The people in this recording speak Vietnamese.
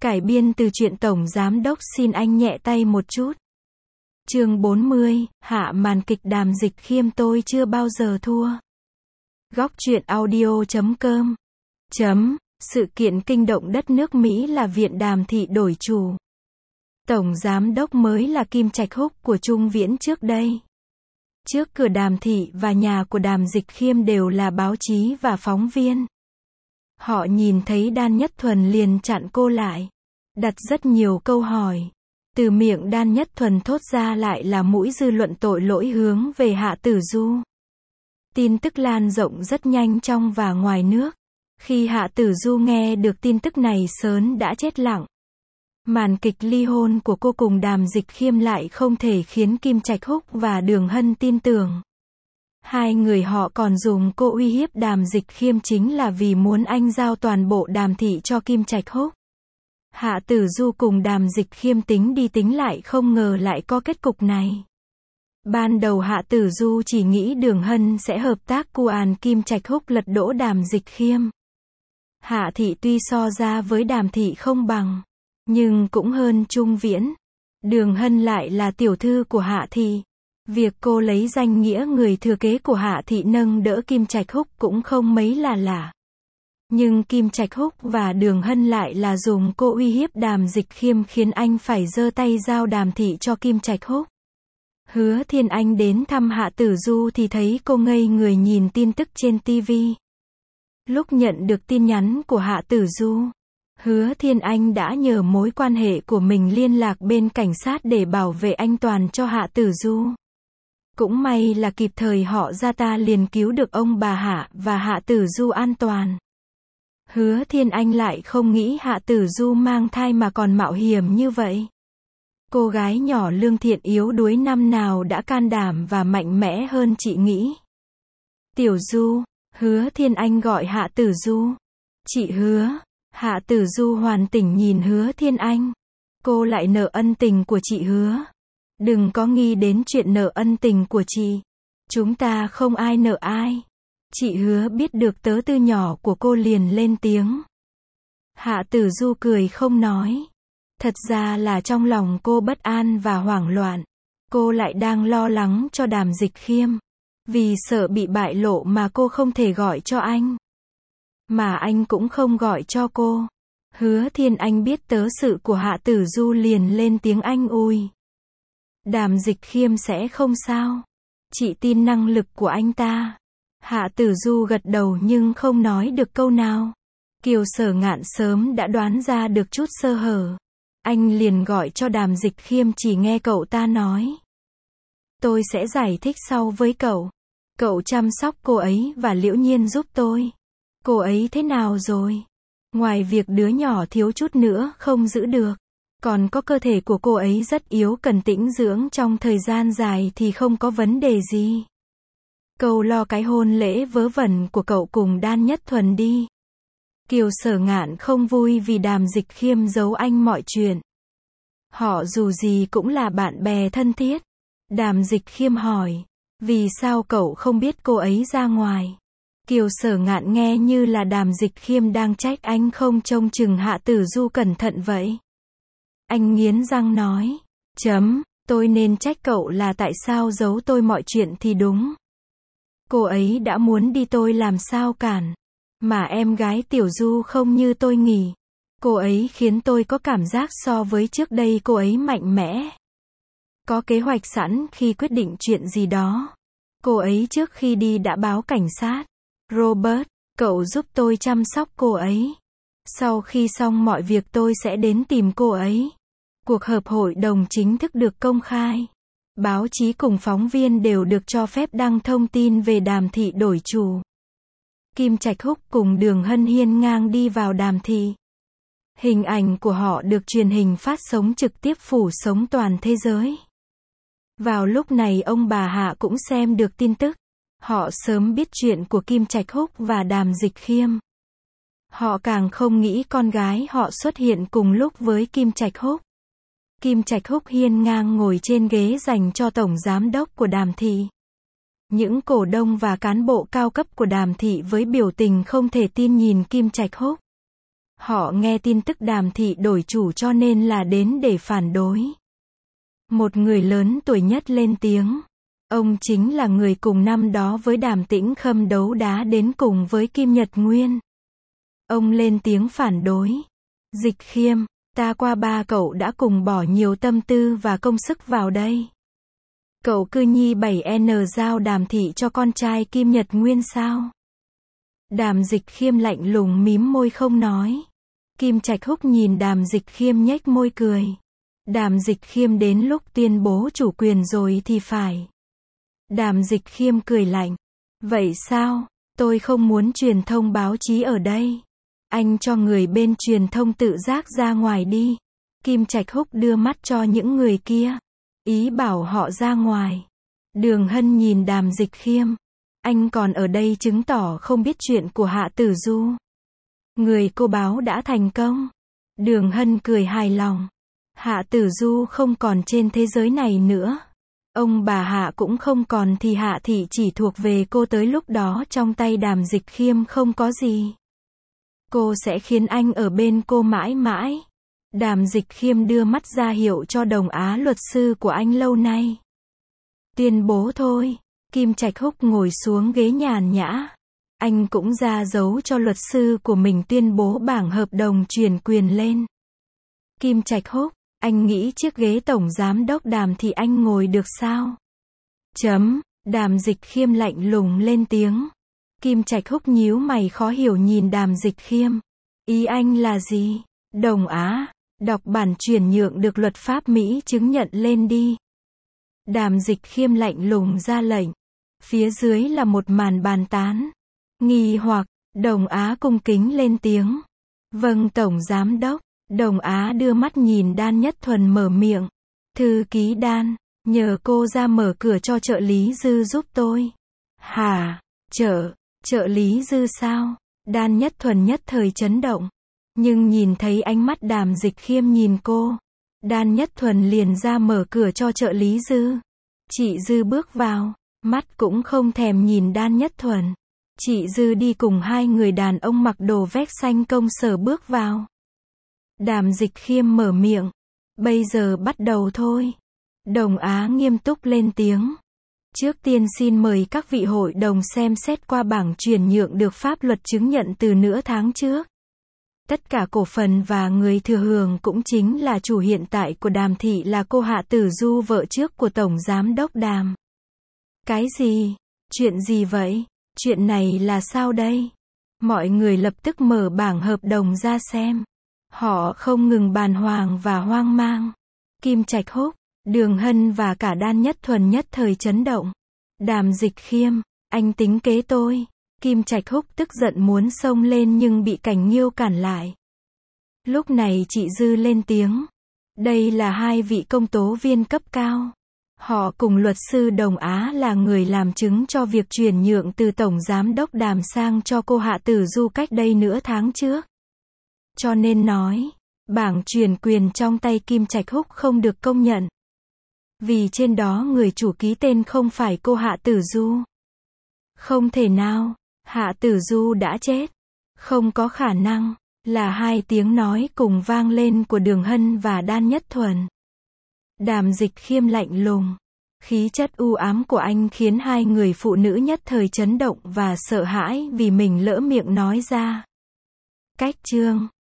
Cải biên từ truyện Tổng Giám Đốc xin anh nhẹ tay một chút. Chương 40, hạ màn kịch Đàm Dịch Khiêm tôi chưa bao giờ thua. Góc truyện audio.com. Sự kiện kinh động đất nước Mỹ là Viện Đàm Thị đổi chủ. Tổng Giám Đốc mới là Kim Trạch Húc của Trung Viễn trước đây. Trước cửa Đàm Thị và nhà của Đàm Dịch Khiêm đều là báo chí và phóng viên. Họ nhìn thấy Đan Nhất Thuần liền chặn cô lại. Đặt rất nhiều câu hỏi. Từ miệng Đan Nhất Thuần thốt ra lại là mũi dư luận tội lỗi hướng về Hạ Tử Du. Tin tức lan rộng rất nhanh trong và ngoài nước. Khi Hạ Tử Du nghe được tin tức này sớm đã chết lặng. Màn kịch ly hôn của cô cùng Đàm Dịch Khiêm lại không thể khiến Kim Trạch Húc và Đường Hân tin tưởng. Hai người họ còn dùng cô uy hiếp Đàm Dịch Khiêm chính là vì muốn anh giao toàn bộ Đàm Thị cho Kim Trạch Húc. Hạ Tử Du cùng Đàm Dịch Khiêm tính đi tính lại không ngờ lại có kết cục này. Ban đầu Hạ Tử Du chỉ nghĩ Đường Hân sẽ hợp tác cuan Kim Trạch Húc lật đổ Đàm Dịch Khiêm. Hạ Thị tuy so ra với Đàm Thị không bằng, nhưng cũng hơn Trung Viễn. Đường Hân lại là tiểu thư của Hạ Thị. Việc cô lấy danh nghĩa người thừa kế của Hạ Thị nâng đỡ Kim Trạch Húc cũng không mấy là lạ. Nhưng Kim Trạch Húc và Đường Hân lại là dùng cô uy hiếp Đàm Dịch Khiêm khiến anh phải giơ tay giao Đàm Thị cho Kim Trạch Húc. Hứa Thiên Anh đến thăm Hạ Tử Du thì thấy cô ngây người nhìn tin tức trên TV. Lúc nhận được tin nhắn của Hạ Tử Du, Hứa Thiên Anh đã nhờ mối quan hệ của mình liên lạc bên cảnh sát để bảo vệ an toàn cho Hạ Tử Du. Cũng may là kịp thời họ ra ta liền cứu được ông bà Hạ và Hạ Tử Du an toàn. Hứa Thiên Anh lại không nghĩ Hạ Tử Du mang thai mà còn mạo hiểm như vậy. Cô gái nhỏ lương thiện yếu đuối năm nào đã can đảm và mạnh mẽ hơn chị nghĩ. Tiểu Du, Hứa Thiên Anh gọi Hạ Tử Du. Chị Hứa. Hạ Tử Du hoàn tỉnh nhìn Hứa Thiên Anh. Cô lại nợ ân tình của chị Hứa. Đừng có nghĩ đến chuyện nợ ân tình của chị. Chúng ta không ai nợ ai. Chị Hứa biết được tớ tư nhỏ của cô liền lên tiếng. Hạ Tử Du cười không nói. Thật ra là trong lòng cô bất an và hoảng loạn. Cô lại đang lo lắng cho Đàm Dịch Khiêm. Vì sợ bị bại lộ mà cô không thể gọi cho anh. Mà anh cũng không gọi cho cô. Hứa Thiên Anh biết tớ sự của Hạ Tử Du liền lên tiếng anh ui. Đàm Dịch Khiêm sẽ không sao. Chị tin năng lực của anh ta. Hạ Tử Du gật đầu nhưng không nói được câu nào. Kiều Sở Ngạn sớm đã đoán ra được chút sơ hở. Anh liền gọi cho Đàm Dịch Khiêm chỉ nghe cậu ta nói. Tôi sẽ giải thích sau với cậu. Cậu chăm sóc cô ấy và Liễu Nhiên giúp tôi. Cô ấy thế nào rồi? Ngoài việc đứa nhỏ thiếu chút nữa không giữ được. Còn có cơ thể của cô ấy rất yếu cần tĩnh dưỡng trong thời gian dài thì không có vấn đề gì. Cậu lo cái hôn lễ vớ vẩn của cậu cùng Đan Nhất Thuần đi. Kiều Sở Ngạn không vui vì Đàm Dịch Khiêm giấu anh mọi chuyện. Họ dù gì cũng là bạn bè thân thiết. Đàm Dịch Khiêm hỏi. Vì sao cậu không biết cô ấy ra ngoài? Kiều Sở Ngạn nghe như là Đàm Dịch Khiêm đang trách anh không trông chừng Hạ Tử Du cẩn thận vậy. Anh nghiến răng nói. Tôi nên trách cậu là tại sao giấu tôi mọi chuyện thì đúng. Cô ấy đã muốn đi tôi làm sao cản. Mà em gái Tiểu Du không như tôi nghĩ. Cô ấy khiến tôi có cảm giác so với trước đây cô ấy mạnh mẽ. Có kế hoạch sẵn khi quyết định chuyện gì đó. Cô ấy trước khi đi đã báo cảnh sát. Robert, cậu giúp tôi chăm sóc cô ấy. Sau khi xong mọi việc tôi sẽ đến tìm cô ấy. Cuộc họp hội đồng chính thức được công khai. Báo chí cùng phóng viên đều được cho phép đăng thông tin về Đàm Thị đổi chủ. Kim Trạch Húc cùng Đường Hân hiên ngang đi vào Đàm Thị. Hình ảnh của họ được truyền hình phát sóng trực tiếp phủ sóng toàn thế giới. Vào lúc này ông bà Hạ cũng xem được tin tức. Họ sớm biết chuyện của Kim Trạch Húc và Đàm Dịch Khiêm. Họ càng không nghĩ con gái họ xuất hiện cùng lúc với Kim Trạch Húc. Kim Trạch Húc hiên ngang ngồi trên ghế dành cho Tổng Giám Đốc của Đàm Thị. Những cổ đông và cán bộ cao cấp của Đàm Thị với biểu tình không thể tin nhìn Kim Trạch Húc. Họ nghe tin tức Đàm thị đổi chủ cho nên là đến để phản đối. Một người lớn tuổi nhất lên tiếng. Ông chính là người cùng năm đó với Đàm Tĩnh Khâm đấu đá đến cùng với Kim Nhật Nguyên. Ông lên tiếng phản đối. Dịch Khiêm, ta qua ba cậu đã cùng bỏ nhiều tâm tư và công sức vào đây. Cậu cứ nhi 7N giao Đàm thị cho con trai Kim Nhật Nguyên sao? Đàm Dịch Khiêm lạnh lùng mím môi không nói. Kim Trạch Húc nhìn Đàm Dịch Khiêm nhếch môi cười. Đàm Dịch Khiêm đến lúc tuyên bố chủ quyền rồi thì phải. Đàm Dịch Khiêm cười lạnh. Vậy sao? Tôi không muốn truyền thông báo chí ở đây. Anh cho người bên truyền thông tự giác ra ngoài đi. Kim Trạch Húc đưa mắt cho những người kia. Ý bảo họ ra ngoài. Đường Hân nhìn Đàm Dịch Khiêm. Anh còn ở đây chứng tỏ không biết chuyện của Hạ Tử Du. Người cô báo đã thành công. Đường Hân cười hài lòng. Hạ Tử Du không còn trên thế giới này nữa. Ông bà Hạ cũng không còn thì Hạ thị chỉ thuộc về cô tới lúc đó trong tay Đàm Dịch Khiêm không có gì. Cô sẽ khiến anh ở bên cô mãi mãi. Đàm Dịch Khiêm đưa mắt ra hiệu cho Đồng Á luật sư của anh lâu nay. Tuyên bố thôi. Kim Trạch Húc ngồi xuống ghế nhàn nhã. Anh cũng ra dấu cho luật sư của mình tuyên bố bảng hợp đồng chuyển quyền lên. Kim Trạch Húc, anh nghĩ chiếc ghế tổng giám đốc Đàm thì anh ngồi được sao? Đàm Dịch Khiêm lạnh lùng lên tiếng. Kim Trạch Húc nhíu mày khó hiểu nhìn Đàm Dịch Khiêm. Ý anh là gì? Đồng Á, đọc bản chuyển nhượng được luật pháp Mỹ chứng nhận lên đi. Đàm Dịch Khiêm lạnh lùng ra lệnh. Phía dưới là một màn bàn tán. Nghi hoặc, Đồng Á cung kính lên tiếng. Vâng Tổng Giám Đốc. Đồng Á đưa mắt nhìn Đan Nhất Thuần mở miệng. Thư ký Đan, nhờ cô ra mở cửa cho trợ lý Dư giúp tôi. Hả? Trợ lý Dư sao? Đan Nhất Thuần nhất thời chấn động. Nhưng nhìn thấy ánh mắt Đàm Dịch Khiêm nhìn cô. Đan Nhất Thuần liền ra mở cửa cho trợ lý Dư. Chị Dư bước vào, mắt cũng không thèm nhìn Đan Nhất Thuần. Chị Dư đi cùng hai người đàn ông mặc đồ vest xanh công sở bước vào. Đàm Dịch Khiêm mở miệng. Bây giờ bắt đầu thôi. Đồng Á nghiêm túc lên tiếng. Trước tiên xin mời các vị hội đồng xem xét qua bảng chuyển nhượng được pháp luật chứng nhận từ nửa tháng trước. Tất cả cổ phần và người thừa hưởng cũng chính là chủ hiện tại của Đàm thị là cô Hạ Tử Du vợ trước của Tổng Giám đốc Đàm. Cái gì? Chuyện gì vậy? Chuyện này là sao đây? Mọi người lập tức mở bảng hợp đồng ra xem. Họ không ngừng bàng hoàng và hoang mang. Kim Trạch Húc, Đường Hân và cả Đan Nhất Thuần nhất thời chấn động. Đàm Dịch Khiêm, anh tính kế tôi. Kim Trạch Húc tức giận muốn xông lên nhưng bị Cảnh Nghiêu cản lại. Lúc này chị Dư lên tiếng. Đây là hai vị công tố viên cấp cao. Họ cùng luật sư Đồng Á là người làm chứng cho việc chuyển nhượng từ Tổng Giám đốc Đàm sang cho cô Hạ Tử Du cách đây nửa tháng trước. Cho nên nói, bảng chuyển quyền trong tay Kim Trạch Húc không được công nhận. Vì trên đó người chủ ký tên không phải cô Hạ Tử Du. Không thể nào, Hạ Tử Du đã chết. Không có khả năng, là hai tiếng nói cùng vang lên của Đường Hân và Đan Nhất Thuần. Đàm Dịch Khiêm lạnh lùng. Khí chất u ám của anh khiến hai người phụ nữ nhất thời chấn động và sợ hãi vì mình lỡ miệng nói ra. Cách chương